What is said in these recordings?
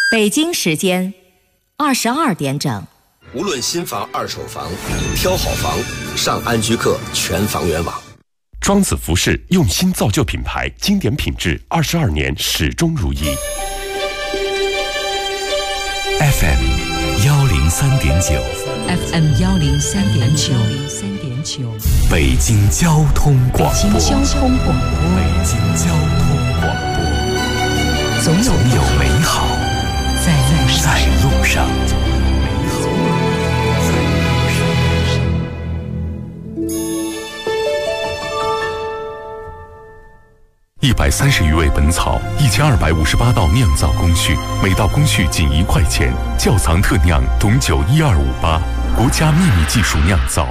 北京时间22点整。 无论新房二手房，挑好房上安居客全房源网。 庄子服饰用心造就品牌，经典品质，22年始终如一。 FM 103.9 FM 103.9 北京交通广播。 北京交通广播。总有美好在路上。 130余味本草，1258道酿造工序，每道工序仅1块钱。窖藏特酿董酒12588，国家秘密技术酿造。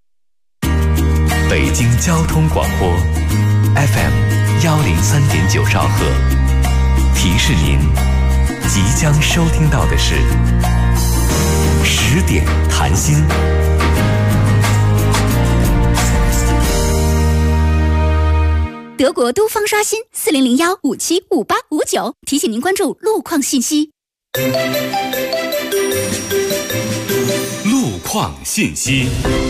北京交通广播 FM 103.9兆赫，提示您即将收听到的是10点谈心。 德国都方刷新4001575859，提醒您关注路况信息。 路况信息。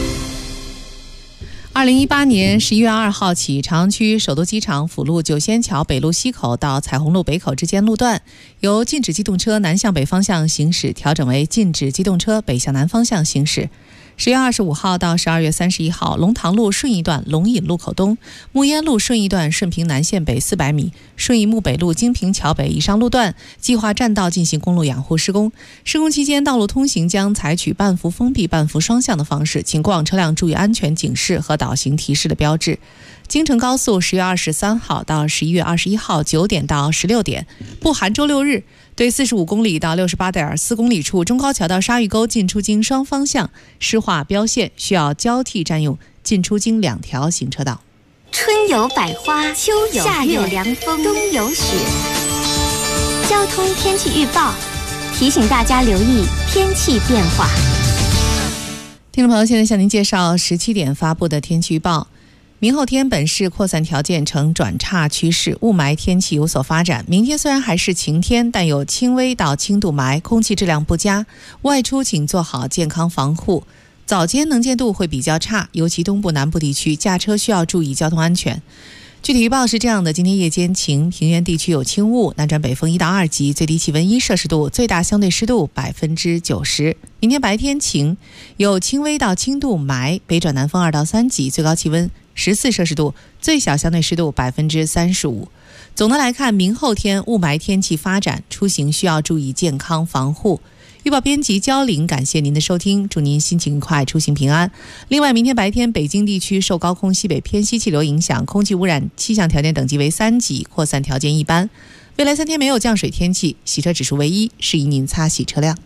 2018年11月2号起，朝阳区首都机场辅路九仙桥北路西口到彩虹路北口之间路段，由禁止机动车南向北方向行驶调整为禁止机动车北向南方向行驶。10月25号到12月31号，龙塘路顺义段龙引路口东、木烟路顺义段顺平南线北400米、顺义木北路金平桥北以上路段计划占道进行公路养护施工。施工期间，道路通行将采取半幅封闭、半幅双向的方式，请过往车辆注意安全警示和导行提示的标志。京承高速10月23号到11月21号9点到16点，不含周六日，对45公里到68.4公里处中高桥到沙峪沟进出京双方向施划标线，需要交替占用进出京2条行车道。 春有百花，秋有夏有凉风，冬有雪。交通天气预报提醒大家留意天气变化。 听众朋友，现在向您介绍17点发布的天气预报。明后天本市扩散条件呈转差趋势，雾霾天气有所发展。明天虽然还是晴天，但有轻微到轻度霾，空气质量不佳，外出请做好健康防护。早间能见度会比较差，尤其东部南部地区驾车需要注意交通安全。具体预报是这样的：今天夜间晴，平原地区有轻雾，南转北风1到2级，最低气温1摄氏度，最大相对湿度90%。明天白天晴，有轻微到轻度霾，北转南风2到3级，最高气温14摄氏度，最小相对湿度35%。总的来看，明后天雾霾天气发展，出行需要注意健康防护。预报编辑焦玲，感谢您的收听，祝您心情愉快，出行平安。另外，明天白天北京地区受高空西北偏西气流影响，空气污染气象条件等级为3级，扩散条件一般。未来3天没有降水天气，洗车指数为1，适宜您擦洗车辆。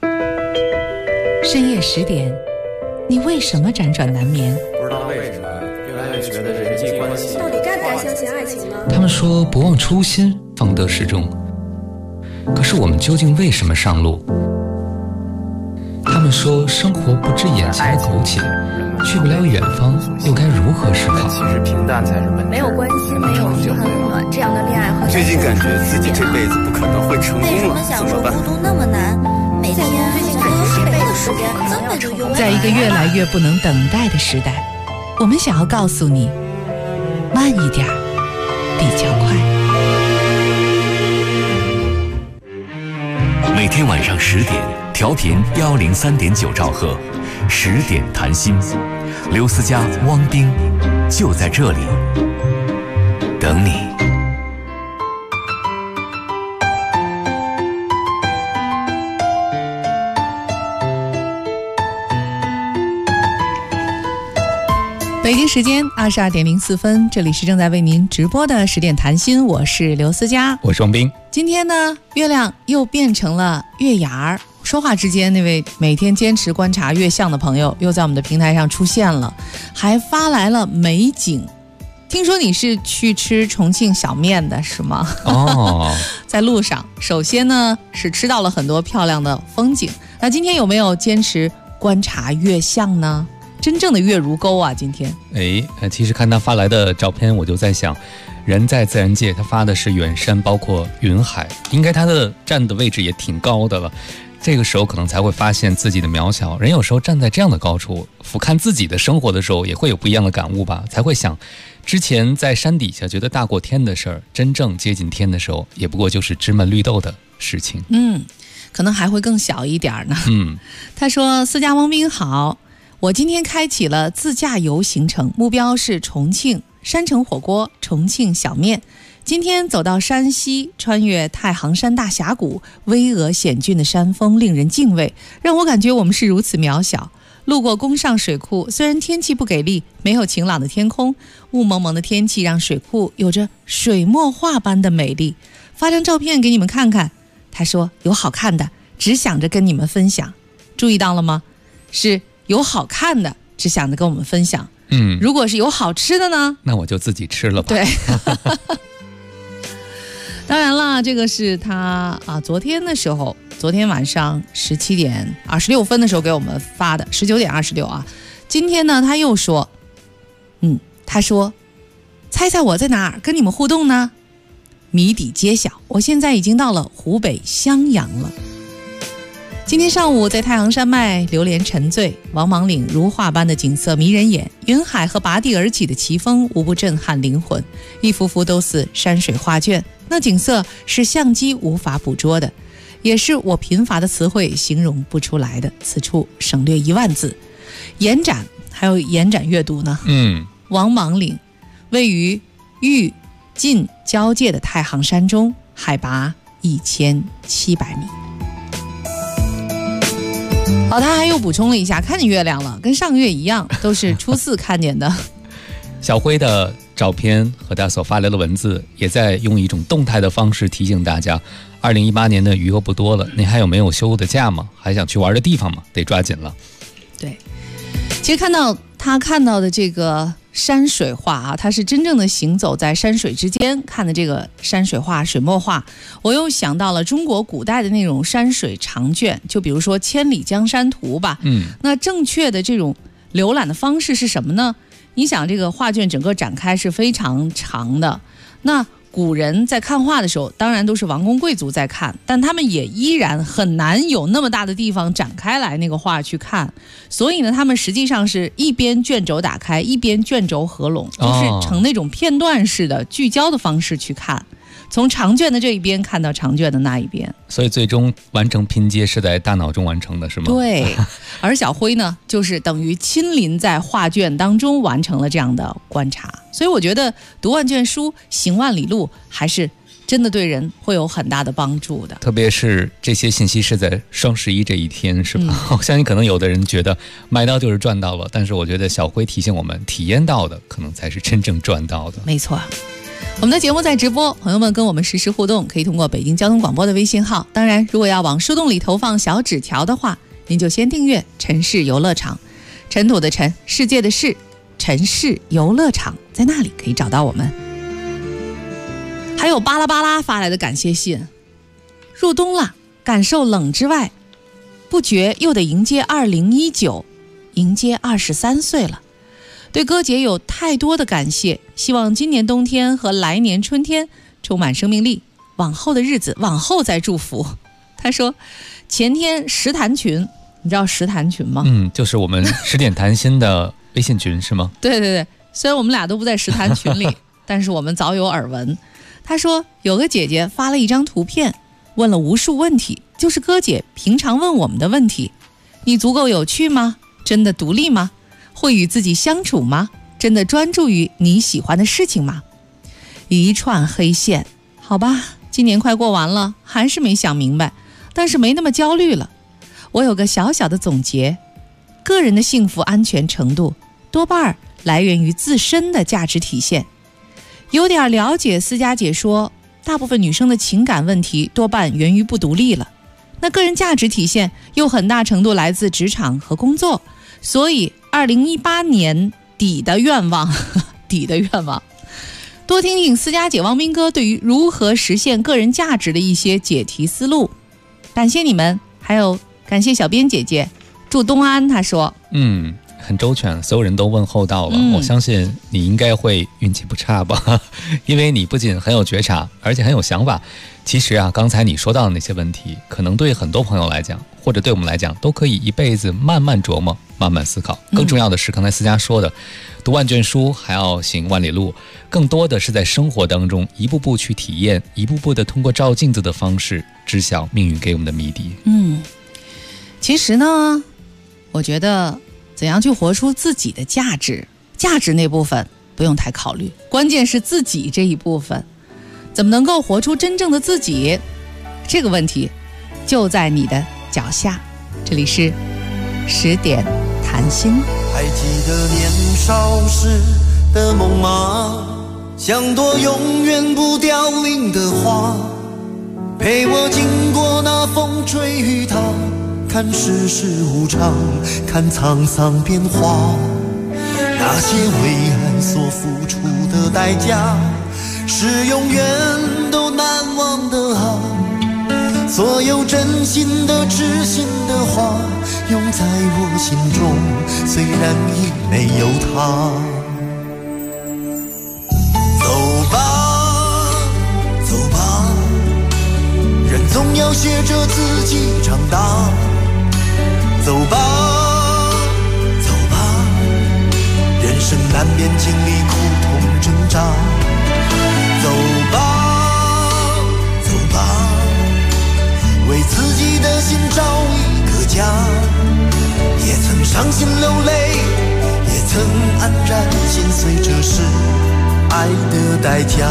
深夜10点，你为什么辗转难眠？ 不知道为什么越来越觉得人际关系到底该不该相信爱情呢？ 他们说不忘初心，方得始终。可是我们究竟为什么上路？他们说生活不止眼前的苟且，去不了远方，又该如何是好？ 其实平淡才是本质。 没有关心，没有遗憾温暖，这样的恋爱和最近感觉自己这辈子不可能会成功了， 为什么享受孤独那么难？每天感觉这辈子时间根本就用不完。 在一个越来越不能等待的时代，我们想要告诉你，慢一点比较快。 每天晚上10点，调频103.9兆赫，10点谈心，刘思佳、汪冰就在这里等你。 北京时间22点04分，这里是正在为您直播的10点谈心，我是刘思佳， 我是汪冰。 今天呢，月亮又变成了月牙儿。说话之间，那位每天坚持观察月相的朋友又在我们的平台上出现了，还发来了美景。听说你是去吃重庆小面的是吗？ 哦， 在路上，首先呢是吃到了很多漂亮的风景。那今天有没有坚持观察月相呢？真正的月如钩啊！今天， 其实看他发来的照片，我就在想， 人在自然界，他发的是远山，包括云海，应该他的站的位置也挺高的了。这个时候可能才会发现自己的渺小。人有时候站在这样的高处俯瞰自己的生活的时候，也会有不一样的感悟吧，才会想之前在山底下觉得大过天的事儿，真正接近天的时候，也不过就是芝麻绿豆的事情。 可能还会更小一点呢。他说：私家汪斌好，我今天开启了自驾游行程，目标是重庆山城火锅、重庆小面。今天走到山西，穿越太行山大峡谷，巍峨险峻的山峰令人敬畏，让我感觉我们是如此渺小。路过工上水库，虽然天气不给力，没有晴朗的天空，雾蒙蒙的天气让水库有着水墨画般的美丽。发张照片给你们看看。他说有好看的，只想着跟你们分享。注意到了吗？是有好看的，只想着跟我们分享。如果是有好吃的呢？ 那我就自己吃了吧。 对。当然了，这个是他昨天晚上17点26分的时候给我们发的，19点26啊。今天呢，他又说，他说，猜猜我在哪儿跟你们互动呢？谜底揭晓，我现在已经到了湖北襄阳了。今天上午在太行山脉流连沉醉，王莽岭如画般的景色迷人眼，云海和拔地而起的奇峰无不震撼灵魂，一幅幅都似山水画卷，那景色是相机无法捕捉的，也是我贫乏的词汇形容不出来的。此处省略10000字。延展还有延展阅读呢。王莽岭位于豫晋交界的太行山中，海拔1700米。他还又补充了一下，看见月亮了，跟上个月一样，都是初4看见的。 小辉的照片和他所发来的文字，也在用一种动态的方式提醒大家，2018年的余额不多了，你还有没有休的假吗？还想去玩的地方吗？得抓紧了。对，其实他看到的这个山水画他是真正的行走在山水之间看的这个山水画、水墨画，我又想到了中国古代的那种山水长卷，就比如说《千里江山图》吧。那正确的这种浏览的方式是什么呢？你想，这个画卷整个展开是非常长的，那古人在看画的时候，当然都是王公贵族在看，但他们也依然很难有那么大的地方展开来那个画去看，所以呢，他们实际上是一边卷轴打开，一边卷轴合拢，就是成那种片段式的聚焦的方式去看，从长卷的这一边看到长卷的那一边，所以最终完成拼接是在大脑中完成的，是吗？对。而小辉呢，就是等于亲临在画卷当中完成了这样的观察，所以我觉得读万卷书行万里路还是真的对人会有很大的帮助的，特别是这些信息是在双11这一天，是吧？我相信可能有的人觉得买到就是赚到了，但是我觉得小辉提醒我们，体验到的可能才是真正赚到的。没错。我们的节目在直播，朋友们跟我们实时互动，可以通过北京交通广播的微信号。当然，如果要往树洞里投放小纸条的话，您就先订阅城市游乐场，尘土的尘，世界的世，城市游乐场，在那里可以找到我们。还有巴拉巴拉发来的感谢信，入冬了，感受冷之外，不觉又得迎接2019，迎接23岁了。对歌姐有太多的感谢，希望今年冬天和来年春天充满生命力，往后的日子往后再祝福。他说前天石潭群，你知道石潭群吗？就是我们10点谈心的微信群是吗？对对对，虽然我们俩都不在石潭群里但是我们早有耳闻。他说有个姐姐发了一张图片，问了无数问题，就是歌姐平常问我们的问题。你足够有趣吗？真的独立吗？会与自己相处吗？真的专注于你喜欢的事情吗？一串黑线。好吧，今年快过完了，还是没想明白，但是没那么焦虑了。我有个小小的总结，个人的幸福安全程度多半来源于自身的价值体现。有点了解思佳姐说，大部分女生的情感问题多半源于不独立了，那个人价值体现又很大程度来自职场和工作，所以2018年底的愿望多听听思佳姐汪斌哥对于如何实现个人价值的一些解题思路。感谢你们，还有感谢小编姐姐，祝东安。他说很周全，所有人都问候到了。我相信你应该会运气不差吧，因为你不仅很有觉察，而且很有想法。其实啊，刚才你说到的那些问题，可能对很多朋友来讲，或者对我们来讲，都可以一辈子慢慢琢磨，慢慢思考。更重要的是，刚才思佳说的，读万卷书还要行万里路，更多的是在生活当中一步步去体验，一步步的通过照镜子的方式知晓命运给我们的谜底。 其实呢，我觉得怎样去活出自己的价值，价值那部分不用太考虑，关键是自己这一部分怎么能够活出真正的自己，这个问题就在你的脚下。这里是10点谈心。 还记得年少时的梦吗？像朵永远不凋零的花，陪我经过那风吹雨打，看世事无常，看沧桑变化。那些为爱所付出的代价，是永远都难忘的啊！所有真心的痴心的话，永在我心中，虽然已没有他。走吧，走吧，人总要学着自己长大。走吧，走吧，人生难免经历苦痛挣扎。走吧，走吧，为自己的心找一个家。也曾伤心流泪，也曾黯然心碎，这是爱的代价。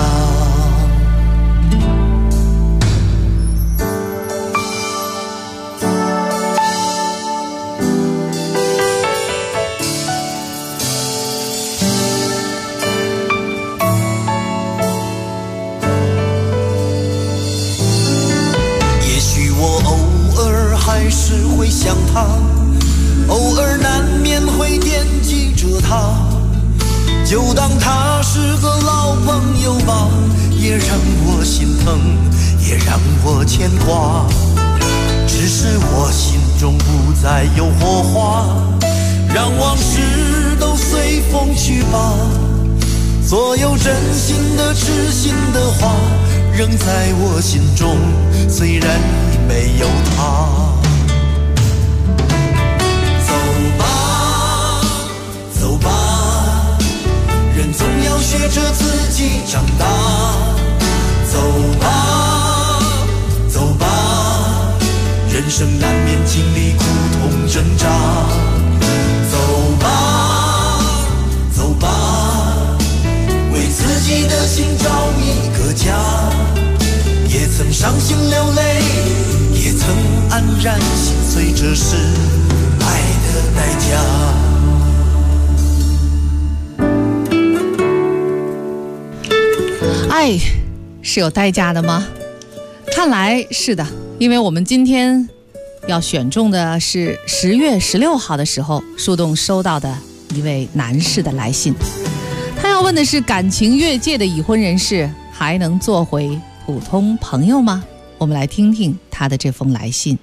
还是会想他，偶尔难免会惦记着他，就当他是个老朋友吧，也让我心疼，也让我牵挂。只是我心中不再有火花，让往事都随风去吧。所有真心的痴心的话，仍在我心中，虽然已没有他。走吧，人总要学着自己长大。走吧，走吧，人生难免经历苦痛挣扎。走吧，走吧，为自己的心找一个家。也曾伤心流泪，也曾黯然心碎，这是爱的代价。 爱是有代价的吗？看来是的，因为我们今天要选中的是10月16号的时候树洞收到的一位男士的来信。他要问的是，感情越界的已婚人士还能做回普通朋友吗？我们来听听他的这封来信。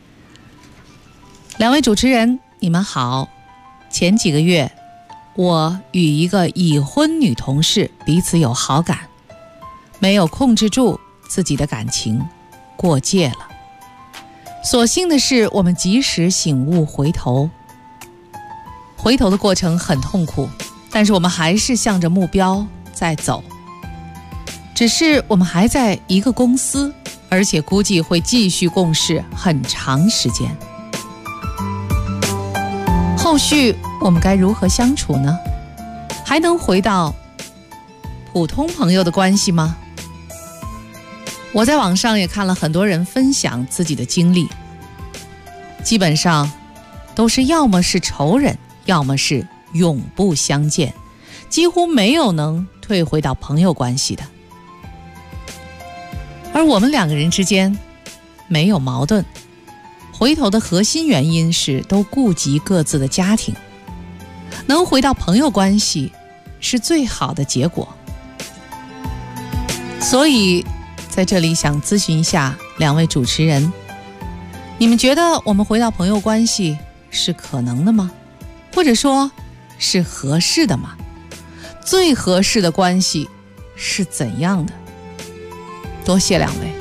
两位主持人，你们好。前几个月，我与一个已婚女同事彼此有好感，没有控制住自己的感情，过界了。所幸的是，我们及时醒悟，回头的过程很痛苦，但是我们还是向着目标在走。只是我们还在一个公司，而且估计会继续共事很长时间。后续我们该如何相处呢？还能回到普通朋友的关系吗？我在网上也看了很多人分享自己的经历，基本上都是要么是仇人，要么是永不相见，几乎没有能退回到朋友关系的。而我们两个人之间没有矛盾，回头的核心原因是都顾及各自的家庭，能回到朋友关系是最好的结果。所以在这里想咨询一下两位主持人，你们觉得我们回到朋友关系是可能的吗？ 或者说是合适的吗？最合适的关系是怎样的？多谢两位。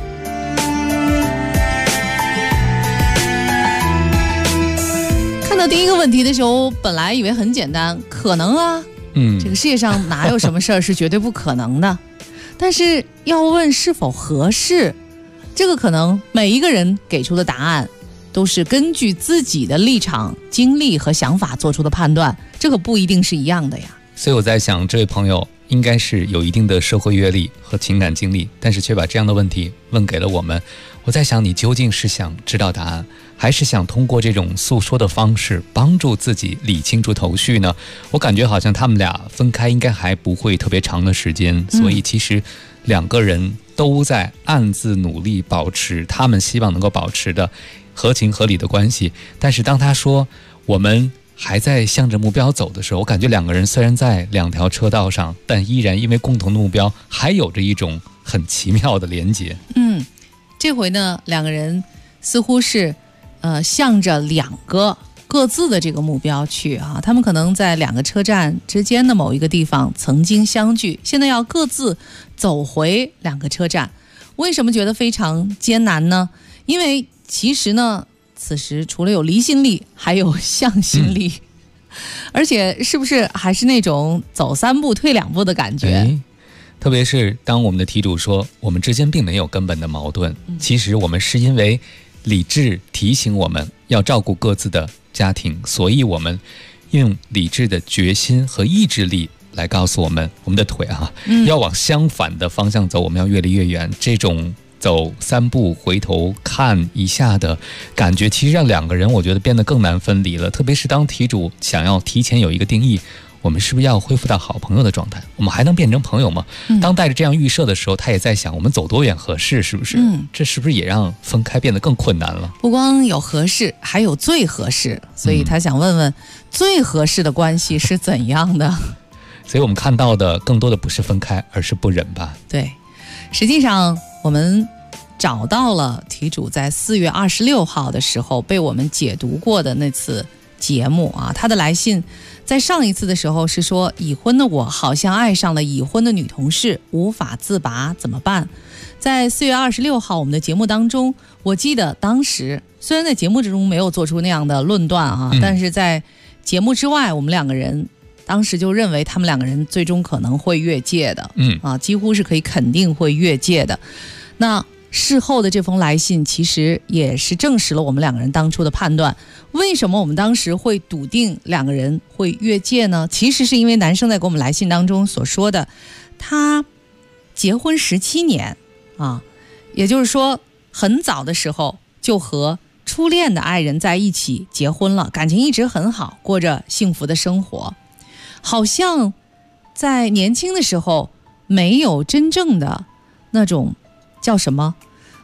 看到第一个问题的时候，本来以为很简单，可能啊，这个世界上哪有什么事儿是绝对不可能的？但是要问是否合适，这个可能每一个人给出的答案都是根据自己的立场、经历和想法做出的判断，这个不一定是一样的呀。 所以我在想，这位朋友应该是有一定的社会阅历和情感经历，但是却把这样的问题问给了我们。我在想，你究竟是想知道答案，还是想通过这种诉说的方式帮助自己理清楚头绪呢？我感觉好像他们俩分开应该还不会特别长的时间，所以其实两个人都在暗自努力保持他们希望能够保持的合情合理的关系。但是当他说我们还在向着目标走的时候，我感觉两个人虽然在两条车道上，但依然因为共同的目标还有着一种很奇妙的连结。 这回呢，两个人似乎是向着两个各自的这个目标去啊，他们可能在两个车站之间的某一个地方曾经相聚，现在要各自走回两个车站。为什么觉得非常艰难呢？因为其实呢，此时除了有离心力，还有向心力，而且是不是还是那种走3步退2步的感觉？ 特别是当我们的题主说我们之间并没有根本的矛盾，其实我们是因为理智提醒我们要照顾各自的家庭，所以我们用理智的决心和意志力来告诉我们的腿要往相反的方向走，我们要越离越远。这种走3步回头看一下的感觉，其实让两个人我觉得变得更难分离了。特别是当题主想要提前有一个定义，我们是不是要恢复到好朋友的状态？我们还能变成朋友吗？当带着这样预设的时候，他也在想我们走多远合适，是不是？这是不是也让分开变得更困难了？ 不光有合适，还有最合适，所以他想问问最合适的关系是怎样的？ 所以我们看到的更多的不是分开，而是不忍吧？ 对，实际上我们找到了题主在4月26号的时候被我们解读过的那次节目啊，他的来信在上一次的时候是说，已婚的我好像爱上了已婚的女同事，无法自拔，怎么办？在4月26号我们的节目当中，我记得当时虽然在节目之中没有做出那样的论断啊，但是在节目之外，我们两个人当时就认为他们两个人最终可能会越界的，几乎是可以肯定会越界的。那事后的这封来信其实也是证实了我们两个人当初的判断。为什么我们当时会笃定两个人会越界呢？其实是因为男生在给我们来信当中所说的，他结婚17年啊，也就是说很早的时候就和初恋的爱人在一起结婚了，感情一直很好，过着幸福的生活。好像在年轻的时候没有真正的那种叫什么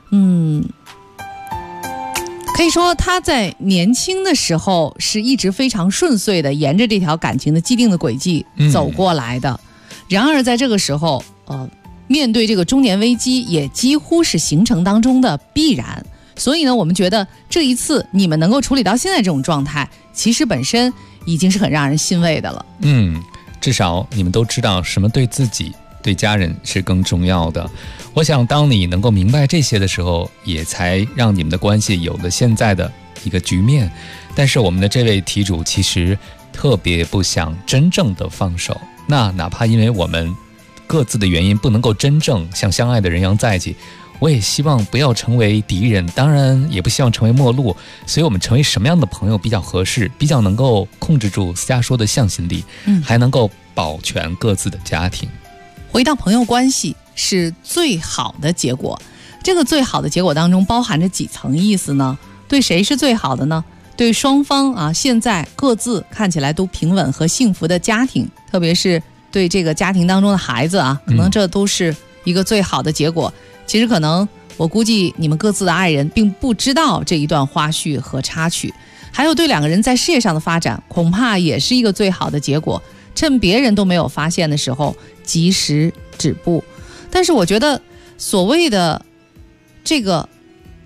可以说他在年轻的时候是一直非常顺遂的沿着这条感情的既定的轨迹走过来的，然而在这个时候面对这个中年危机也几乎是行程当中的必然。所以呢，我们觉得这一次你们能够处理到现在这种状态，其实本身已经是很让人欣慰的了。 至少你们都知道什么对自己对家人是更重要的。我想当你能够明白这些的时候，也才让你们的关系有了现在的一个局面。但是我们的这位题主其实特别不想真正的放手，那哪怕因为我们各自的原因不能够真正像相爱的人一样在一起，我也希望不要成为敌人，当然也不希望成为陌路。所以我们成为什么样的朋友比较合适，比较能够控制住私家说的向心力，还能够保全各自的家庭。 回到朋友关系是最好的结果，这个最好的结果当中包含着几层意思呢？对谁是最好的呢？对双方啊，现在各自看起来都平稳和幸福的家庭，特别是对这个家庭当中的孩子啊，可能这都是一个最好的结果。其实可能我估计你们各自的爱人并不知道这一段花絮和插曲。还有对两个人在事业上的发展，恐怕也是一个最好的结果，趁别人都没有发现的时候及时止步。但是我觉得所谓的这个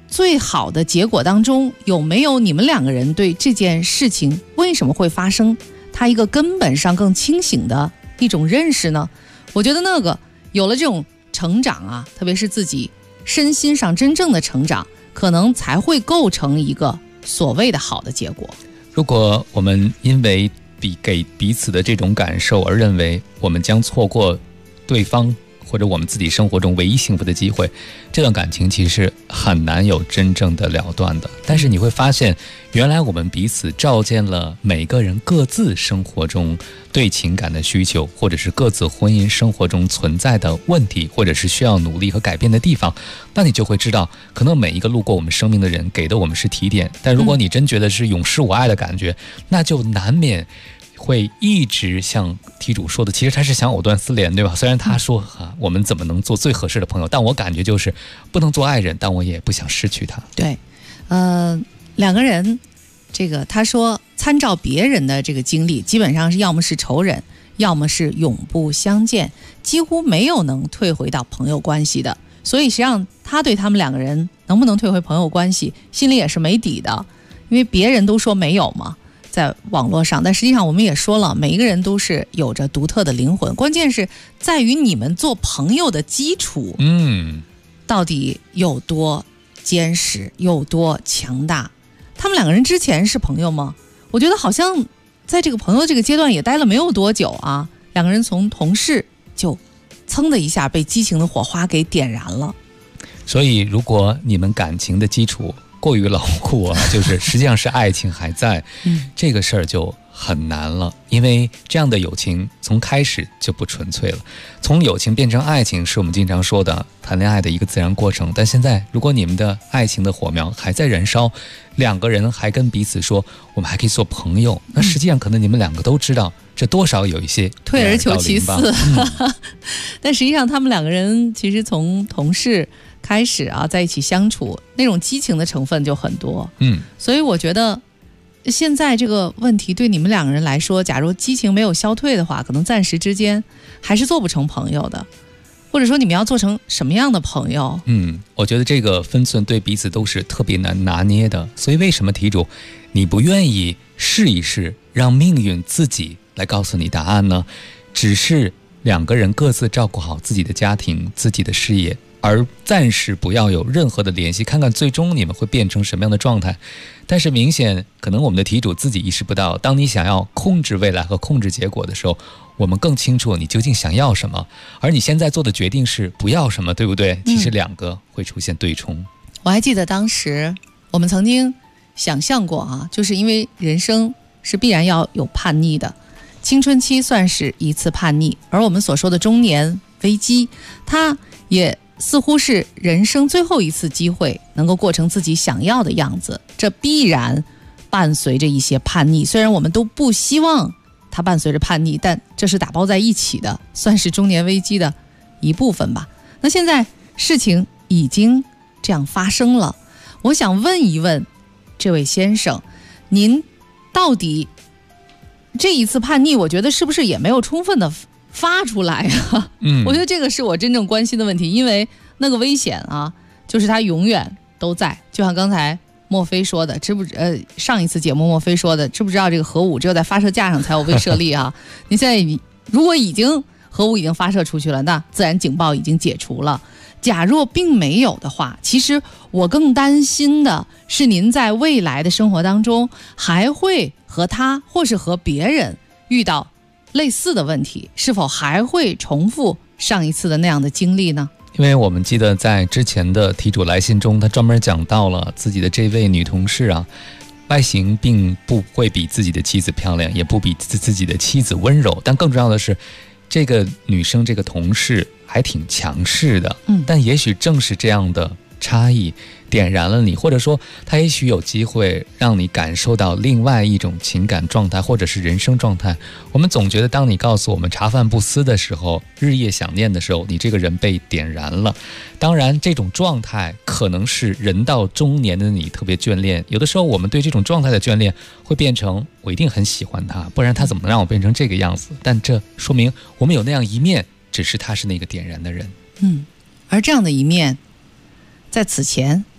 最好的结果当中，有没有你们两个人对这件事情为什么会发生，它一个根本上更清醒的一种认识呢？我觉得那个有了这种成长啊，特别是自己身心上真正的成长，可能才会构成一个所谓的好的结果。 如果我们因为给彼此的这种感受而认为我们将错过对方或者我们自己生活中唯一幸福的机会，这段感情其实很难有真正的了断的。但是你会发现，原来我们彼此照见了每个人各自生活中对情感的需求，或者是各自婚姻生活中存在的问题，或者是需要努力和改变的地方，那你就会知道，可能每一个路过我们生命的人给的我们是提点，但如果你真觉得是永世我爱的感觉，那就难免会一直像题主说的，其实他是想藕断丝连，对吧？虽然他说我们怎么能做最合适的朋友，但我感觉就是不能做爱人，但我也不想失去他。 对，两个人，这个他说参照别人的这个经历，基本上是要么是仇人，要么是永不相见，几乎没有能退回到朋友关系的。所以实际上他对他们两个人能不能退回朋友关系，心里也是没底的，因为别人都说没有嘛。在网络上，但实际上我们也说了，每一个人都是有着独特的灵魂，关键是在于你们做朋友的基础，到底有多坚实，有多强大。他们两个人之前是朋友吗？我觉得好像在这个朋友这个阶段也待了没有多久啊，两个人从同事就噌的一下被激情的火花给点燃了。 所以如果你们感情的基础过于牢固啊，就是实际上是爱情还在，这个事儿就很难了，因为这样的友情从开始就不纯粹了。从友情变成爱情是我们经常说的谈恋爱的一个自然过程，但现在如果你们的爱情的火苗还在燃烧，两个人还跟彼此说我们还可以做朋友，那实际上可能你们两个都知道这多少有一些退而求其次但实际上他们两个人其实从同事开始啊，在一起相处，那种激情的成分就很多。所以我觉得现在这个问题对你们两个人来说，假如激情没有消退的话，可能暂时之间还是做不成朋友的，或者说你们要做成什么样的朋友？ 我觉得这个分寸对彼此都是特别难拿捏的。所以为什么题主你不愿意试一试，让命运自己来告诉你答案呢？只是两个人各自照顾好自己的家庭、自己的事业，而暂时不要有任何的联系，看看最终你们会变成什么样的状态。但是明显可能我们的题主自己意识不到，当你想要控制未来和控制结果的时候，我们更清楚你究竟想要什么，而你现在做的决定是不要什么，对不对？其实两个会出现对冲。 我还记得当时我们曾经想象过啊，就是因为人生是必然要有叛逆的，青春期算是一次叛逆，而我们所说的中年危机，它也似乎是人生最后一次机会能够过成自己想要的样子，这必然伴随着一些叛逆，虽然我们都不希望它伴随着叛逆，但这是打包在一起的，算是中年危机的一部分吧。那现在事情已经这样发生了，我想问一问这位先生，您到底这一次叛逆，我觉得是不是也没有充分的发出来啊？我觉得这个是我真正关心的问题，因为那个危险啊，就是它永远都在。就像刚才莫非说的，上一次节目莫非说的，知不知道这个核武只有在发射架上才有威慑力啊？你现在如果核武已经发射出去了，那自然警报已经解除了。假若并没有的话，其实我更担心的是您在未来的生活当中还会和他或是和别人遇到类似的问题，是否还会重复上一次的那样的经历呢？ 因为我们记得在之前的题主来信中，他专门讲到了自己的这位女同事啊，外形并不会比自己的妻子漂亮，也不比自己的妻子温柔，但更重要的是这个女生这个同事还挺强势的，但也许正是这样的差异点燃了你，或者说它也许有机会让你感受到另外一种情感状态或者是人生状态。我们总觉得当你告诉我们茶饭不思的时候，日夜想念的时候，你这个人被点燃了。当然这种状态可能是人到中年的你特别眷恋，有的时候我们对这种状态的眷恋会变成我一定很喜欢他，不然他怎么能让我变成这个样子，但这说明我们有那样一面，只是他是那个点燃的人。 而这样的一面在此前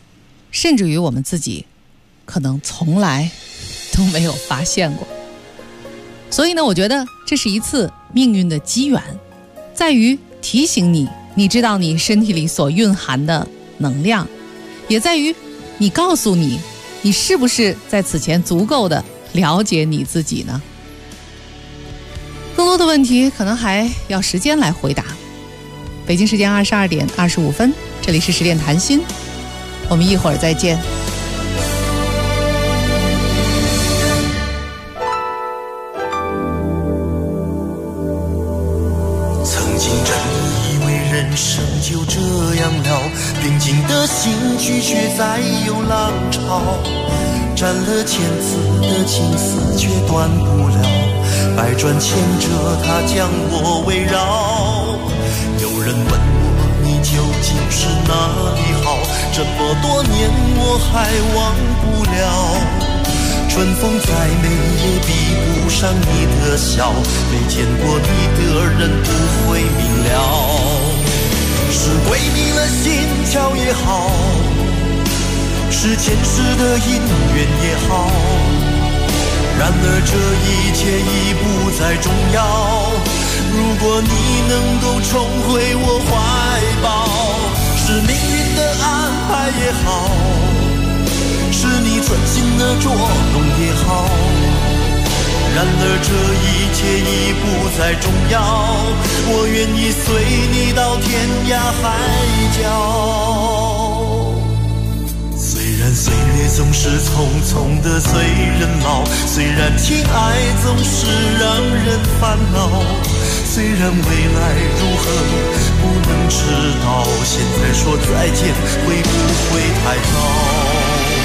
甚至于我们自己可能从来都没有发现过。所以呢，我觉得这是一次命运的机缘，在于提醒你，你知道你身体里所蕴含的能量，也在于你告诉你，你是不是在此前足够的了解你自己呢？更多的问题可能还要时间来回答。北京时间22点25分，这里是10点谈心，我们一会儿再见。 曾经真以为人生就这样了，平静的心拒绝再有浪潮，斩了千次的情丝却断不了，百转千折它将我围绕。有人问我你究竟是哪里好，这么多年我还忘不了。春风再美也比不上你的笑，没见过你的人不会明了。是鬼迷了心窍也好，是前世的因缘也好，然而这一切已不再重要。如果你能够重回我怀抱，是命运的安排也好，是你存心的捉弄也好，然而这一切已不再重要。我愿意随你到天涯海角。虽然岁月总是匆匆的随人老，虽然情爱总是让人烦恼，虽然未来如何不能知道，现在说再见会不会太早？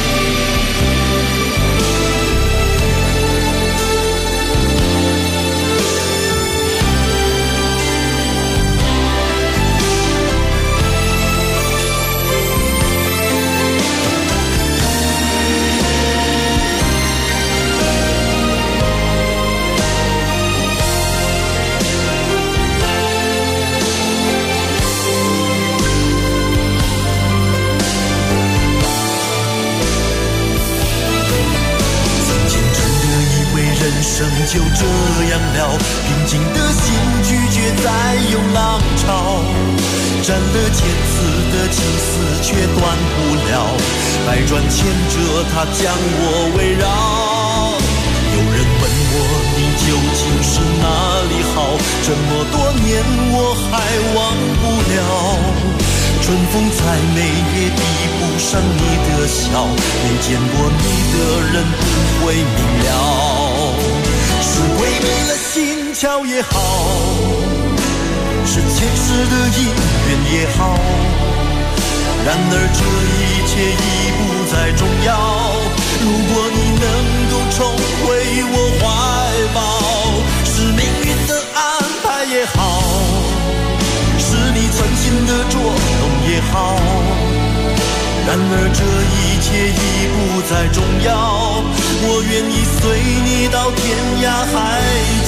就这样了，平静的心拒绝再有浪潮，斩了千次的情丝却断不了，百转千折它将我围绕。有人问我你究竟是哪里好，这么多年我还忘不了。春风再美也比不上你的笑，没见过你的人不会明了。是鬼迷了心窍也好，是前世的因缘也好，然而这一切已不再重要。如果你能够重回我怀抱，是命运的安排也好，是你存心的捉弄也好，然而这一切已不再重要。我愿意随你到天涯海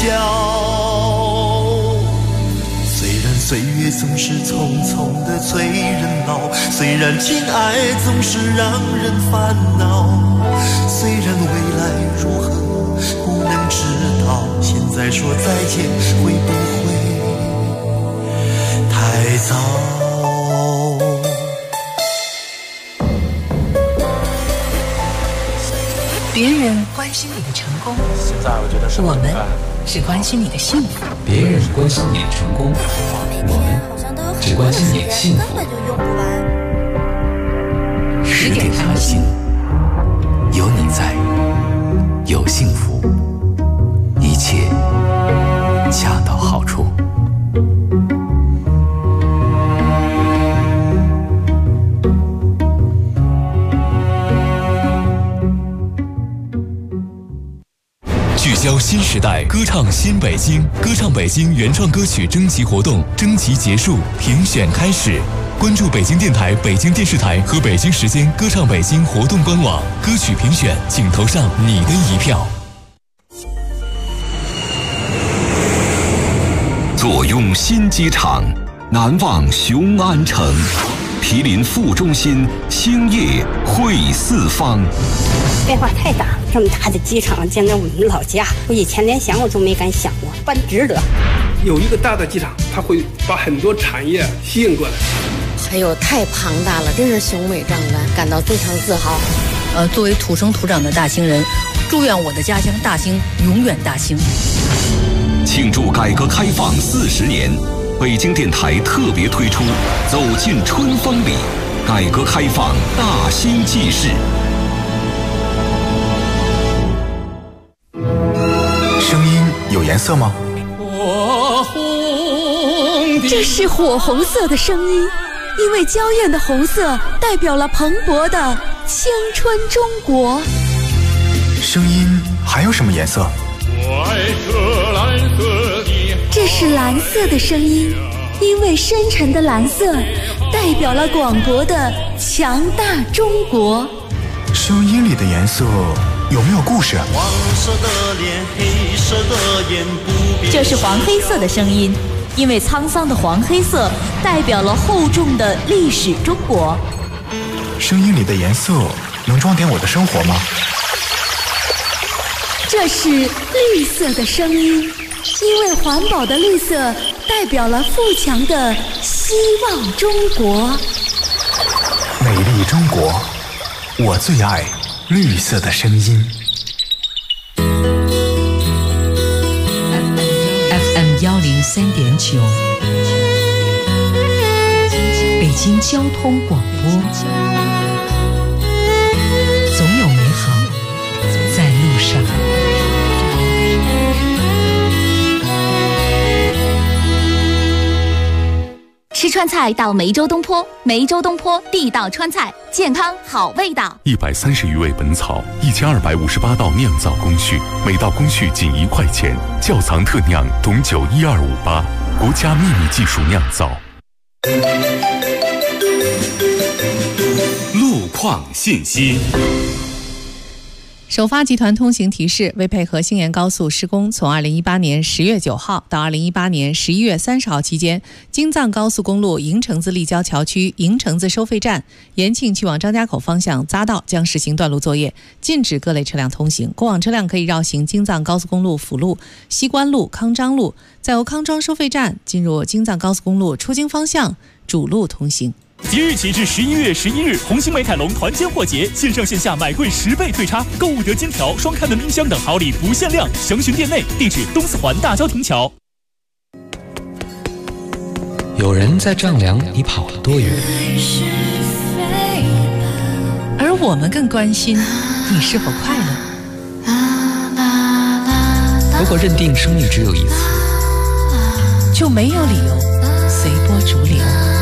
角。虽然岁月总是匆匆的催人老，虽然情爱总是让人烦恼，虽然未来如何不能知道，现在说再见会不会太早？ 别人关心你的成功， 现在我觉得我们是关心你的幸福。 别人关心你的成功，我们只关心你的幸福。 根本就用不完。 10点谈心，有你在，有幸福，一切恰到好处。 聚焦新时代，歌唱新北京，歌唱北京原创歌曲征集活动征集结束，评选开始。关注北京电台、北京电视台和北京时间歌唱北京活动官网，歌曲评选，请投上你的一票。 坐拥新机场，难忘雄安城。 毗邻副中心，星夜会四方。 变化太大，这么大的机场建在我们老家，我以前连想我都没敢想过，办值得。 有一个大的机场，它会把很多产业吸引过来。 哎呦，太庞大了，真是雄伟壮观，感到非常自豪。 作为土生土长的大兴人，祝愿我的家乡大兴永远大兴。 庆祝改革开放40年，北京电台特别推出《走进春风里》，改革开放大兴纪事。 声音有颜色吗？ 这是火红色的声音，因为娇艳的红色代表了蓬勃的青春中国。 声音还有什么颜色？ 这是蓝色的声音，因为深沉的蓝色代表了广博的强大中国。 声音里的颜色有没有故事？ 黄色的脸，黑色的眼，不变。 这是黄黑色的声音，因为沧桑的黄黑色代表了厚重的历史中国。 声音里的颜色能装点我的生活吗？ 这是绿色的声音，因为环保的绿色代表了富强的希望中国。 美丽中国，我最爱绿色的声音。 FM 103.9，北京交通广播，总有美好在路上。 吃川菜到梅州东坡，梅州东坡地道川菜，健康好味道。 130余味本草，1258道酿造工序，每道工序仅1块钱，窖藏特酿董酒12588，国家秘密技术酿造。 路况信息。 首发集团通行提示：为配合兴延高速施工，从2018年10月9号到2018年11月30号期间，京藏高速公路营城子立交桥区营城子收费站、延庆去往张家口方向匝道将实行断路作业，禁止各类车辆通行。过往车辆可以绕行京藏高速公路辅路、西关路、康庄路，再由康庄收费站进入京藏高速公路出京方向主路通行。 即日起至11月11日，红星美凯龙团坚货节，线上线下买贵10倍退差，购物得金条、双开门冰箱等好礼不限量，详询店内。地址：东四环大郊亭桥。 有人在丈量你跑了多远， 而我们更关心你是否快乐。 如果认定生命只有一次， 就没有理由随波逐流。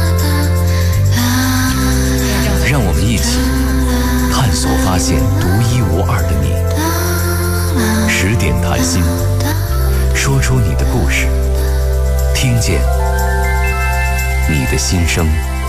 让我们一起探索发现独一无二的你。10点谈心，说出你的故事，听见你的心声。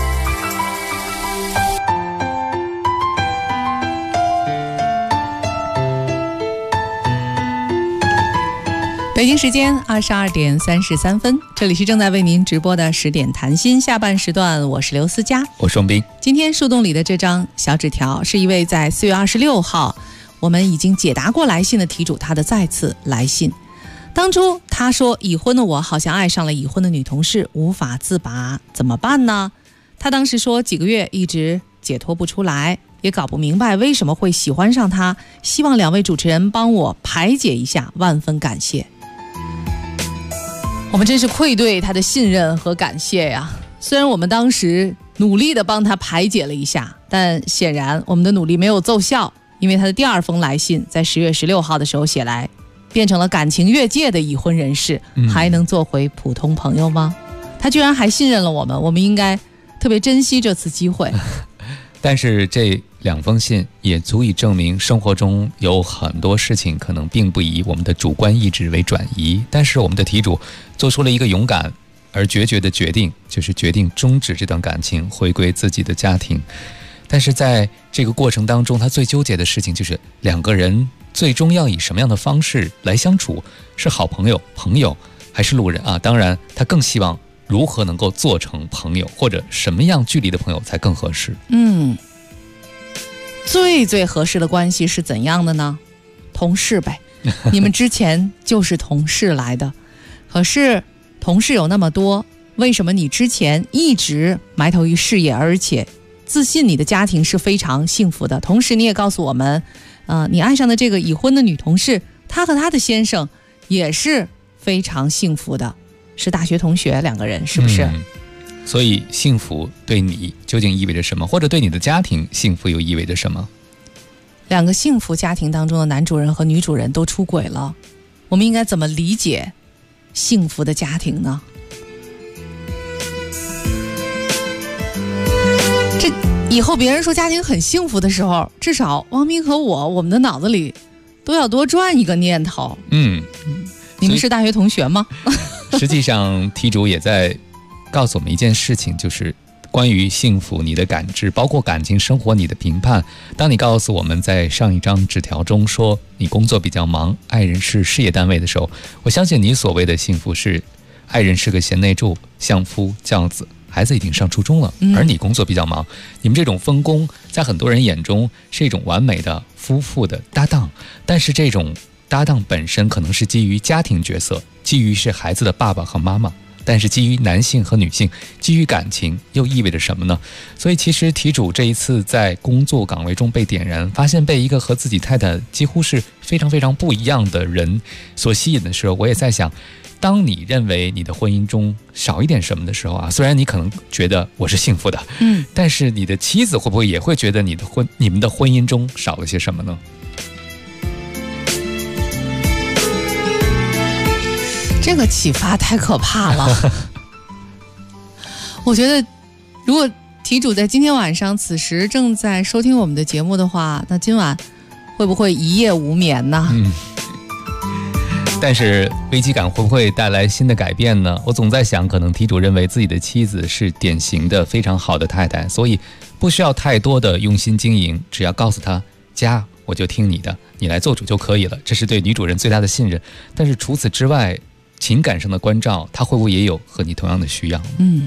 北京时间22点33分，这里是正在为您直播的10点谈心下半时段，我是刘思佳， 我是王斌。 今天树洞里的这张小纸条是一位在4月26号我们已经解答过来信的题主他的再次来信。当初他说，已婚的我好像爱上了已婚的女同事，无法自拔，怎么办呢？他当时说几个月一直解脱不出来，也搞不明白为什么会喜欢上他，希望2位主持人帮我排解一下，万分感谢。我们真是愧对他的信任和感谢呀！虽然我们当时努力的帮他排解了一下，但显然我们的努力没有奏效，因为他的第2封来信在10月16号的时候写来，变成了感情越界的已婚人士，还能做回普通朋友吗？他居然还信任了我们，我们应该特别珍惜这次机会。 但是这2封信也足以证明，生活中有很多事情可能并不以我们的主观意志为转移，但是我们的题主做出了一个勇敢而决绝的决定，就是决定终止这段感情，回归自己的家庭。但是在这个过程当中，他最纠结的事情就是2个人最终要以什么样的方式来相处，是好朋友、朋友还是路人啊？当然他更希望如何能够做成朋友，或者什么样距离的朋友才更合适？ 最合适的关系是怎样的呢？同事呗，你们之前就是同事来的，可是同事有那么多，为什么你之前一直埋头于事业，而且自信你的家庭是非常幸福的？同时你也告诉我们，你爱上的这个已婚的女同事，她和她的先生也是非常幸福的，是大学同学两个人，是不是？ 所以幸福对你究竟意味着什么，或者对你的家庭幸福又意味着什么？ 两个幸福家庭当中的男主人和女主人都出轨了，我们应该怎么理解幸福的家庭呢？这以后别人说家庭很幸福的时候，至少汪斌和我们的脑子里都要多转一个念头。你们是大学同学吗？ 实际上题主也在告诉我们一件事情，就是关于幸福你的感知，包括感情生活你的评判。当你告诉我们在上一张纸条中说你工作比较忙，爱人是事业单位的时候，我相信你所谓的幸福是爱人是个贤内助，相夫教子，孩子已经上初中了，而你工作比较忙。你们这种分工在很多人眼中是一种完美的夫妇的搭档，但是这种搭档本身可能是基于家庭角色，基于是孩子的爸爸和妈妈，但是基于男性和女性，基于感情又意味着什么呢？所以其实题主这一次在工作岗位中被点燃，发现被一个和自己太太几乎是非常非常不一样的人所吸引的时候，我也在想，当你认为你的婚姻中少一点什么的时候啊，虽然你可能觉得我是幸福的，但是你的妻子会不会也会觉得你们的婚姻中少了些什么呢？ 这个启发太可怕了。我觉得如果题主在今天晚上此时正在收听我们的节目的话，那今晚会不会一夜无眠呢？ 但是危机感会不会带来新的改变呢？我总在想，可能题主认为自己的妻子是典型的非常好的太太，所以不需要太多的用心经营，只要告诉他家我就听你的，你来做主就可以了，这是对女主人最大的信任。但是除此之外，情感上的关照，他会不会也有和你同样的需要？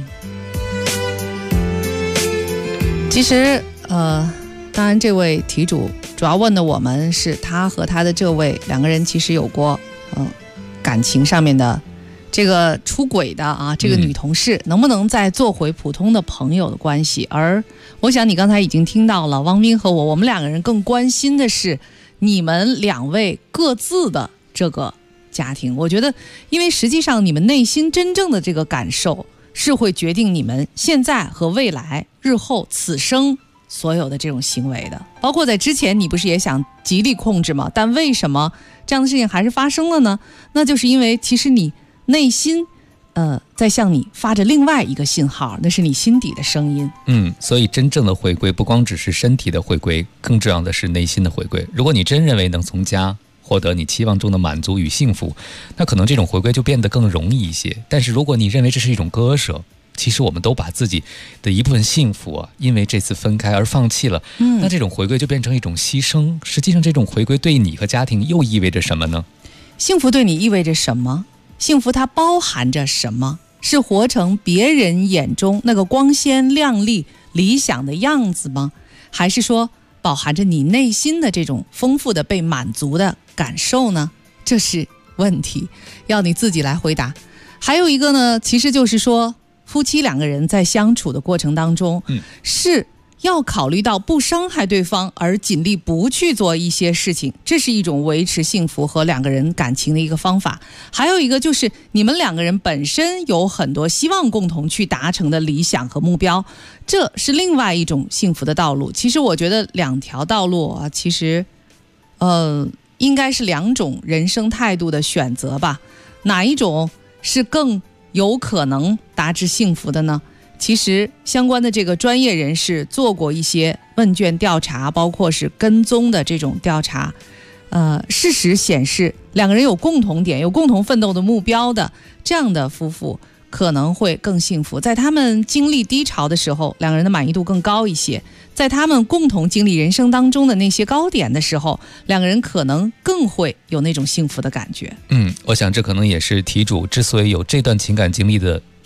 其实当然这位题主主要问的我们是他和他的这位两个人其实有过感情上面的这个出轨的啊，这个女同事能不能再做回普通的朋友的关系？而我想你刚才已经听到了，汪斌和我们两个人更关心的是你们两位各自的这个家庭。我觉得因为实际上你们内心真正的这个感受是会决定你们现在和未来日后此生所有的这种行为的，包括在之前你不是也想极力控制吗？但为什么这样的事情还是发生了呢？那就是因为其实你内心在向你发着另外一个信号，那是你心底的声音。 所以真正的回归不光只是身体的回归，更重要的是内心的回归。如果你真认为能从家获得你期望中的满足与幸福，那可能这种回归就变得更容易一些。但是如果你认为这是一种割舍，其实我们都把自己的一部分幸福啊，因为这次分开而放弃了，那这种回归就变成一种牺牲。实际上这种回归对你和家庭又意味着什么呢？ 幸福对你意味着什么？幸福它包含着什么？是活成别人眼中那个光鲜亮丽理想的样子吗？还是说饱含着你内心的这种丰富的被满足的感受呢？这是问题，要你自己来回答。还有一个呢，其实就是说夫妻两个人在相处的过程当中，是要考虑到不伤害对方而尽力不去做一些事情，这是一种维持幸福和两个人感情的一个方法。还有一个就是你们两个人本身有很多希望共同去达成的理想和目标，这是另外一种幸福的道路。其实我觉得两条道路啊，其实应该是两种人生态度的选择吧。哪一种是更有可能达至幸福的呢？其实相关的这个专业人士做过一些问卷调查，包括是跟踪的这种调查，事实显示两个人有共同点，有共同奋斗的目标的这样的夫妇可能会更幸福。在他们经历低潮的时候，两个人的满意度更高一些；在他们共同经历人生当中的那些高点的时候，两个人可能更会有那种幸福的感觉。 我想这可能也是题主之所以有这段情感经历的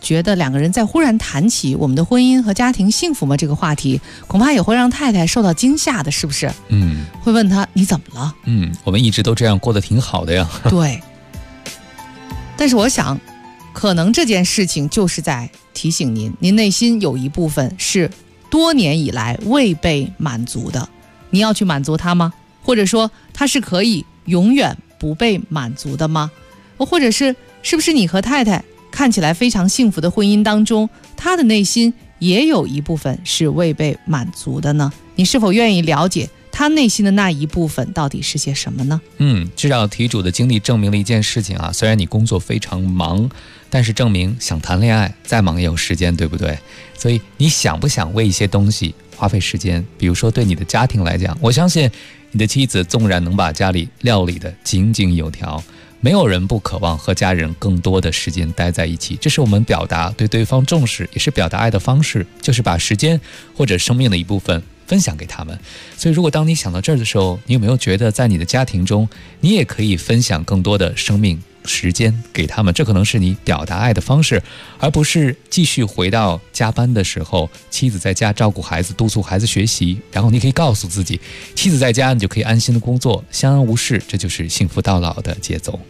觉得两个人在忽然谈起我们的婚姻和家庭幸福吗这个话题，恐怕也会让太太受到惊吓的，是不是？会问他你怎么了？ 我们一直都这样过得挺好的呀。 对。但是我想，可能这件事情就是在提醒您，您内心有一部分是多年以来未被满足的，你要去满足它吗？或者说它是可以永远不被满足的吗？或者是不是你和太太看起来非常幸福的婚姻当中，他的内心也有一部分是未被满足的呢？你是否愿意了解他内心的那一部分到底是些什么呢？ 至少题主的经历证明了一件事情啊，虽然你工作非常忙，但是证明想谈恋爱再忙也有时间，对不对？所以你想不想为一些东西花费时间？比如说对你的家庭来讲，我相信你的妻子纵然能把家里料理得井井有条，没有人不渴望和家人更多的时间待在一起，这是我们表达对对方重视，也是表达爱的方式，就是把时间或者生命的一部分分享给他们。所以如果当你想到这儿的时候，你有没有觉得在你的家庭中，你也可以分享更多的生命时间给他们？这可能是你表达爱的方式，而不是继续回到加班的时候，妻子在家照顾孩子，督促孩子学习，然后你可以告诉自己，妻子在家你就可以安心的工作，相安无事，这就是幸福到老的节奏。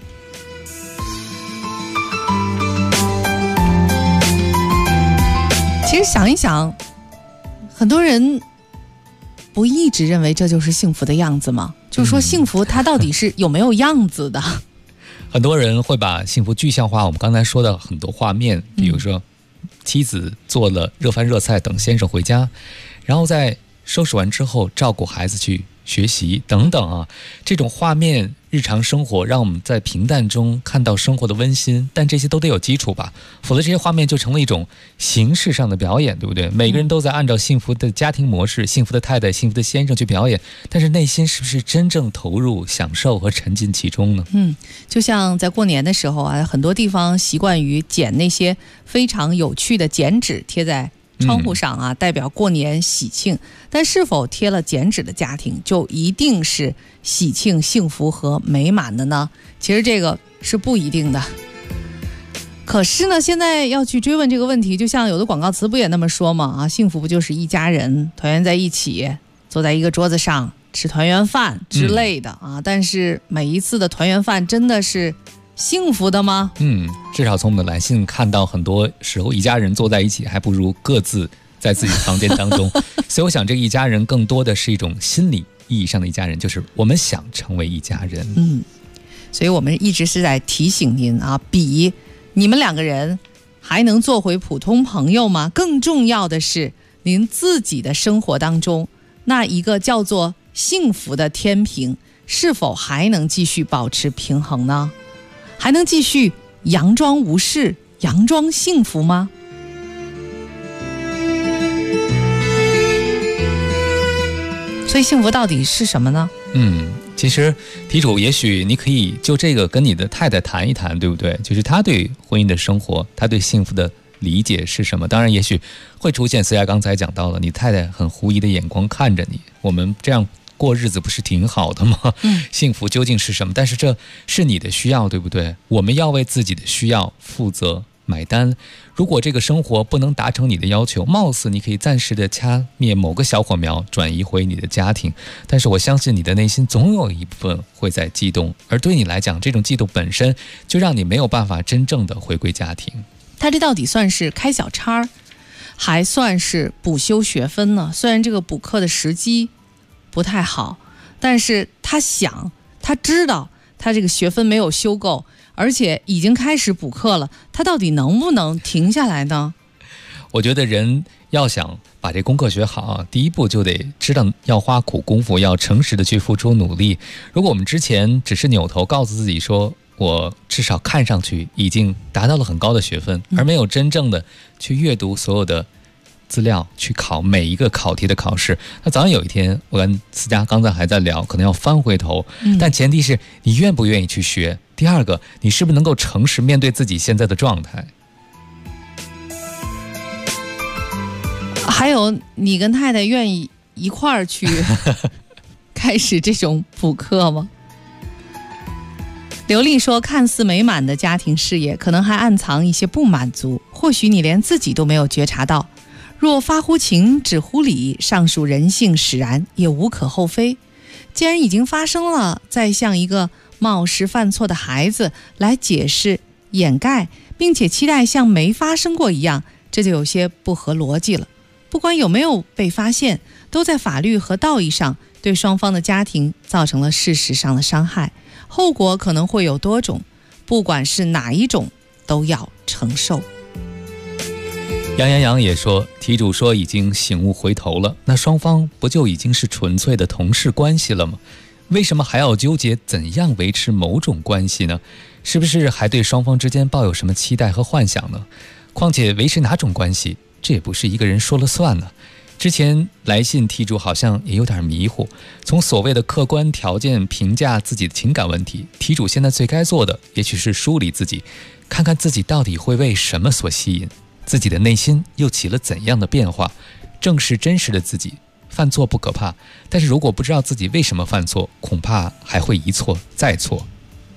其实想一想，很多人不一直认为这就是幸福的样子吗？就是说幸福它到底是有没有样子的？ 很多人会把幸福具象化，我们刚才说的很多画面，比如说妻子做了热饭热菜等先生回家，然后在收拾完之后照顾孩子去学习等等啊，这种画面日常生活让我们在平淡中看到生活的温馨，但这些都得有基础吧，否则这些画面就成了一种形式上的表演，对不对？每个人都在按照幸福的家庭模式、幸福的太太、幸福的先生去表演，但是内心是不是真正投入、享受和沉浸其中呢？ 就像在过年的时候啊，很多地方习惯于剪那些非常有趣的剪纸贴在窗户上啊，代表过年喜庆。但是否贴了剪纸的家庭就一定是喜庆、幸福和美满的呢？其实这个是不一定的。可是呢，现在要去追问这个问题，就像有的广告词不也那么说吗？幸福不就是一家人团圆在一起，坐在一个桌子上吃团圆饭之类的啊？但是每一次的团圆饭真的是幸福的吗？ 至少从我们的来信看到，很多时候一家人坐在一起，还不如各自在自己的房间当中。所以我想，这个一家人更多的是一种心理意义上的一家人，就是我们想成为一家人。 所以我们一直是在提醒您啊，比你们两个人还能做回普通朋友吗？更重要的是，您自己的生活当中那一个叫做幸福的天平，是否还能继续保持平衡呢？还能继续佯装无事、佯装幸福吗？所以幸福到底是什么呢？ 其实题主也许你可以就这个跟你的太太谈一谈，对不对？就是她对婚姻的生活，她对幸福的理解是什么？当然也许会出现思雅刚才讲到了，你太太很狐疑的眼光看着你，我们这样过日子不是挺好的吗？幸福究竟是什么？但是这是你的需要，对不对？我们要为自己的需要负责买单。如果这个生活不能达成你的要求，貌似你可以暂时的掐灭某个小火苗，转移回你的家庭，但是我相信你的内心总有一部分会在悸动，而对你来讲，这种悸动本身就让你没有办法真正的回归家庭。 他这到底算是开小差，还算是补修学分呢？虽然这个补课的时机不太好，但是他知道他这个学分没有修够，而且已经开始补课了，他到底能不能停下来呢？ 我觉得人要想把这功课学好，第一步就得知道要花苦功夫，要诚实的去付出努力。如果我们之前只是扭头告诉自己说，我至少看上去已经达到了很高的学分，而没有真正的去阅读所有的资料，去考每一个考题的考试，那早上有一天，我跟思佳刚才还在聊，可能要翻回头，但前提是你愿不愿意去学。第二个，你是不是能够诚实面对自己现在的状态？ 还有，你跟太太愿意一块儿去开始这种补课吗？刘丽说，看似美满的家庭事业，可能还暗藏一些不满足， 或许你连自己都没有觉察到。若发乎情，止乎礼，尚属人性使然，也无可厚非。既然已经发生了，再像一个冒失犯错的孩子来解释、掩盖，并且期待像没发生过一样，这就有些不合逻辑了。不管有没有被发现，都在法律和道义上对双方的家庭造成了事实上的伤害，后果可能会有多种，不管是哪一种，都要承受。 杨也说，题主说已经醒悟回头了，那双方不就已经是纯粹的同事关系了吗？为什么还要纠结怎样维持某种关系呢？是不是还对双方之间抱有什么期待和幻想呢？况且维持哪种关系，这也不是一个人说了算呢。之前来信题主好像也有点迷糊，从所谓的客观条件评价自己的情感问题，题主现在最该做的也许是梳理自己，看看自己到底会为什么所吸引，自己的内心又起了怎样的变化，正视真实的自己。犯错不可怕，但是如果不知道自己为什么犯错，恐怕还会一错再错。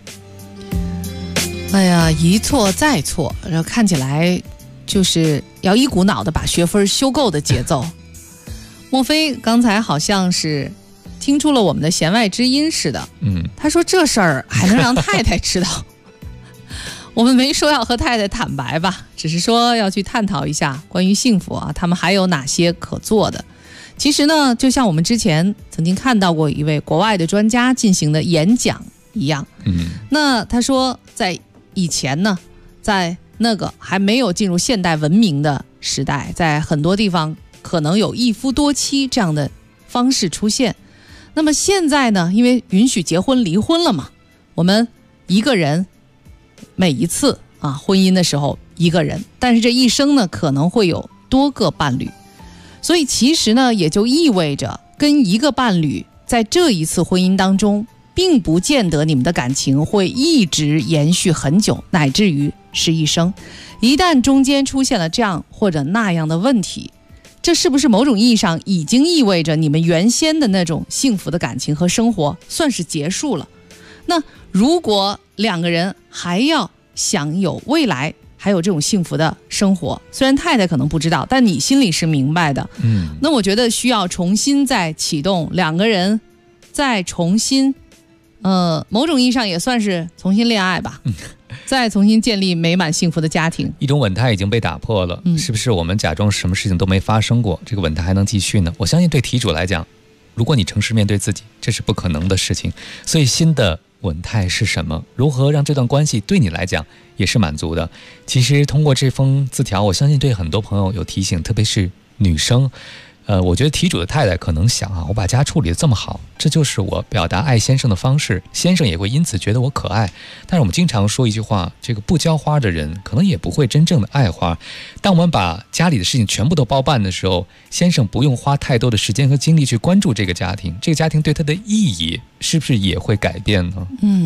哎呀，一错再错，然后看起来就是要一股脑的把学分修够的节奏。莫非刚才好像是听出了我们的弦外之音似的？他说这事儿还能让太太知道？我们没说要和太太坦白吧，只是说要去探讨一下关于幸福啊，他们还有哪些可做的。其实呢，就像我们之前曾经看到过一位国外的专家进行的演讲一样，那他说在以前呢，在那个还没有进入现代文明的时代，在很多地方可能有一夫多妻这样的方式出现。那么现在呢，因为允许结婚离婚了嘛，我们一个人每一次婚姻的时候一个人，但是这一生呢可能会有多个伴侣。所以其实呢，也就意味着跟一个伴侣在这一次婚姻当中，并不见得你们的感情会一直延续很久，乃至于是一生。一旦中间出现了这样或者那样的问题，这是不是某种意义上已经意味着你们原先的那种幸福的感情和生活算是结束了？那如果两个人还要想有未来，还有这种幸福的生活，虽然太太可能不知道，但你心里是明白的。那我觉得需要重新再启动，两个人再重新某种意义上也算是重新恋爱吧，再重新建立美满幸福的家庭。 一种稳态已经被打破了，是不是我们假装什么事情都没发生过，这个稳态还能继续呢？我相信对题主来讲，如果你诚实面对自己，这是不可能的事情。所以新的稳态是什么？如何让这段关系对你来讲也是满足的？其实通过这封字条，我相信对很多朋友有提醒，特别是女生。我觉得题主的太太可能想我把家处理得这么好，这就是我表达爱先生的方式，先生也会因此觉得我可爱。但是我们经常说一句话，这个不浇花的人可能也不会真正的爱花。当我们把家里的事情全部都包办的时候，先生不用花太多的时间和精力去关注这个家庭，这个家庭对他的意义是不是也会改变呢？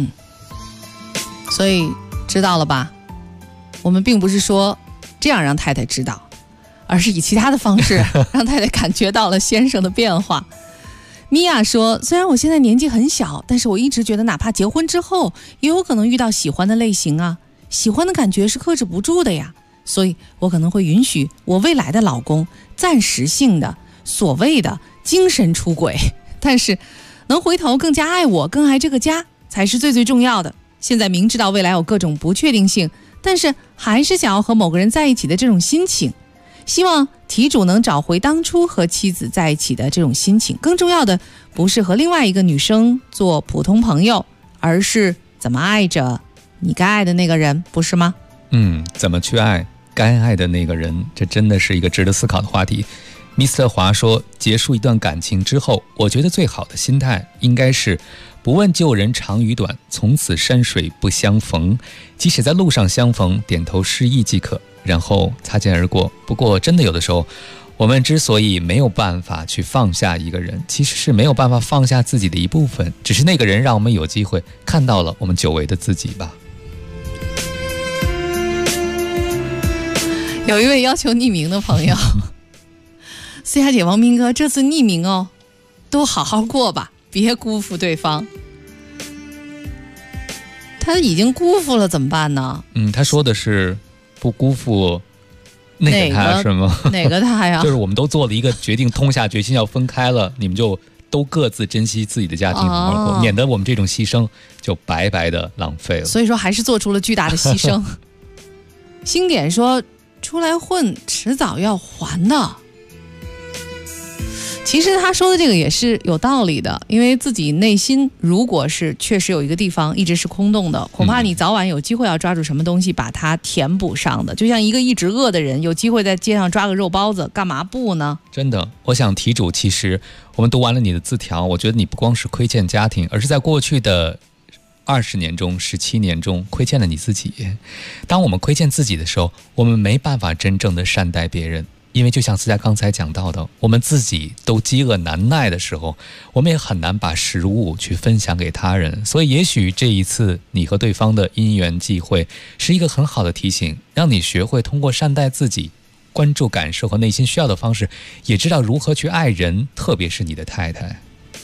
所以知道了吧，我们并不是说这样让太太知道，而是以其他的方式让太太感觉到了先生的变化。米娅说，虽然我现在年纪很小，但是我一直觉得哪怕结婚之后也有可能遇到喜欢的类型啊，喜欢的感觉是克制不住的呀，所以我可能会允许我未来的老公暂时性的所谓的精神出轨，但是能回头更加爱我，更爱这个家才是最重要的。现在明知道未来有各种不确定性，但是还是想要和某个人在一起的这种心情，希望题主能找回当初和妻子在一起的这种心情。更重要的不是和另外一个女生做普通朋友，而是怎么爱着你该爱的那个人，不是吗？ 怎么去爱该爱的那个人，这真的是一个值得思考的话题。Mr. 华说，结束一段感情之后，我觉得最好的心态应该是不问旧人长与短，从此山水不相逢，即使在路上相逢，点头示意即可，然后擦肩而过。不过真的有的时候，我们之所以没有办法去放下一个人，其实是没有办法放下自己的一部分，只是那个人让我们有机会看到了我们久违的自己吧。 有一位要求匿名的朋友思佳姐、王明哥，这次匿名哦，都好好过吧，别辜负对方。他已经辜负了怎么办呢？ 他说的是不辜负那个他是吗？ 哪个他呀？ 就是我们都做了一个决定，痛下决心要分开了，你们就都各自珍惜自己的家庭，免得我们这种牺牲就白白的浪费了。 所以说还是做出了巨大的牺牲。星点说，出来混迟早要还的。其实他说的这个也是有道理的，因为自己内心如果是确实有一个地方一直是空洞的，恐怕你早晚有机会要抓住什么东西把它填补上的。就像一个一直饿的人，有机会在街上抓个肉包子，干嘛不呢？ 真的，我想题主，其实我们读完了你的字条，我觉得你不光是亏欠家庭，而是在过去的20年中、17年中亏欠了你自己。当我们亏欠自己的时候，我们没办法真正的善待别人。因为就像思佳刚才讲到的，我们自己都饥饿难耐的时候，我们也很难把食物去分享给他人。所以也许这一次你和对方的因缘际会是一个很好的提醒，让你学会通过善待自己，关注感受和内心需要的方式，也知道如何去爱人，特别是你的太太。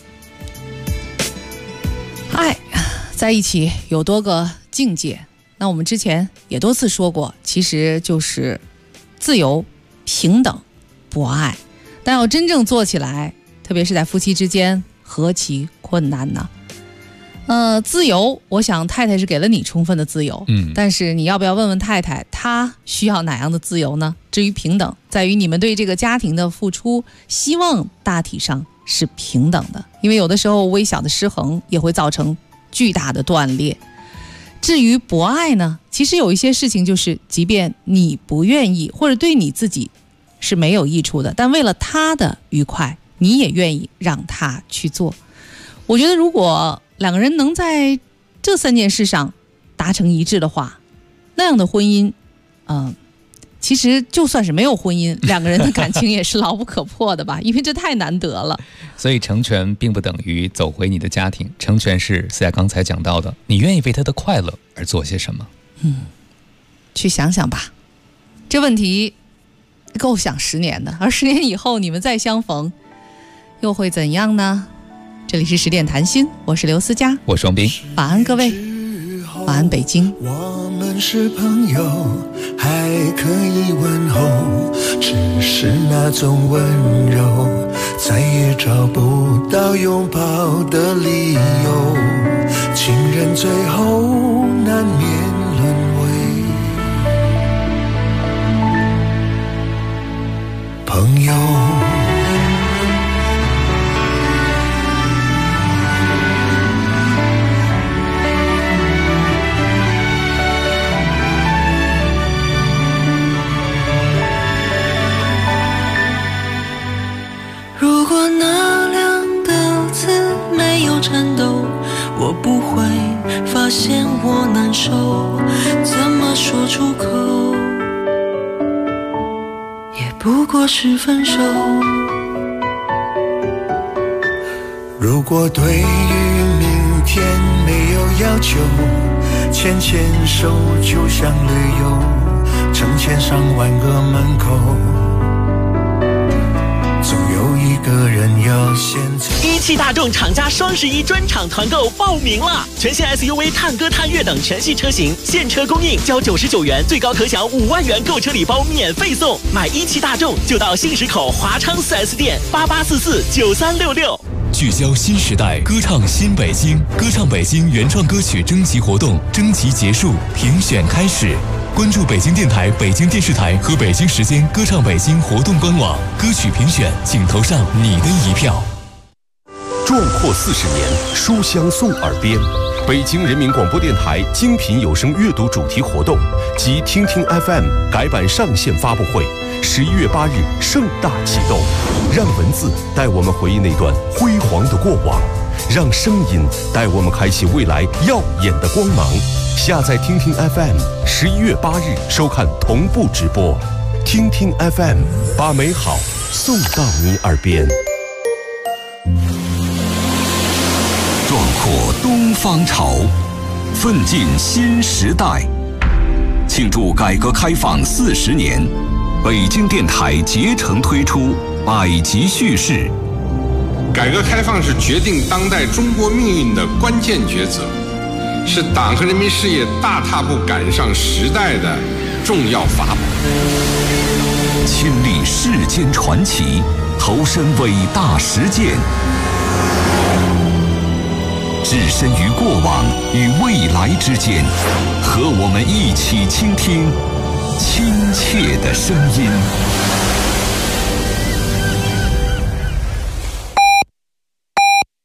爱在一起有多个境界，那我们之前也多次说过，其实就是自由、平等、博爱，但要真正做起来，特别是在夫妻之间，何其困难呢？自由，我想太太是给了你充分的自由，但是你要不要问问太太，她需要哪样的自由呢？至于平等，在于你们对这个家庭的付出，希望大体上是平等的，因为有的时候微小的失衡也会造成巨大的断裂。至于博爱呢，其实有一些事情就是即便你不愿意或者对你自己是没有益处的，但为了他的愉快，你也愿意让他去做。我觉得如果两个人能在这3件事上达成一致的话，那样的婚姻其实就算是没有婚姻，两个人的感情也是牢不可破的吧，因为这太难得了。 所以成全并不等于走回你的家庭，成全是思佳刚才讲到的，你愿意为他的快乐而做些什么。 去想想吧，这问题够想10年的，而10年以后你们再相逢又会怎样呢？这里是10点谈心，我是刘思佳， 我是王斌， 晚安各位，晚安北京。 我们是朋友，还可以问候，只是那种温柔再也找不到拥抱的理由，情人最后难免沦为朋友。 如果那2个字没有颤抖，我不会发现我难受，怎么说出口，也不过是分手。 如果对于明天没有要求，牵牵手就像旅游，成千上万个门口，总有一个人要先走。 一汽大众厂家双11专场团购报名了，全新 SUV 探歌探岳等全系车型现车供应，交99元，最高可享5万元购车礼包免费送。买一汽大众就到信实口华昌 4S 店88449366。 聚焦新时代，歌唱新北京，歌唱北京原创歌曲征集活动征集结束，评选开始。关注北京电台、北京电视台和北京时间歌唱北京活动官网，歌曲评选，请投上你的一票。 壮阔40年，书香送耳边。北京人民广播电台精品有声阅读主题活动及听听 FM 改版上线发布会，11月8日盛大启动。让文字带我们回忆那段辉煌的过往，让声音带我们开启未来耀眼的光芒。下载听听 FM，11月8日收看同步直播。听听 FM， 把美好送到你耳边。壮阔东方潮，奋进新时代。庆祝改革开放40年，北京电台竭诚推出百集叙事。 改革开放是决定当代中国命运的关键抉择，是党和人民事业大踏步赶上时代的重要法宝。 亲历世间传奇，投身伟大实践，置身于过往与未来之间，和我们一起倾听亲切的声音。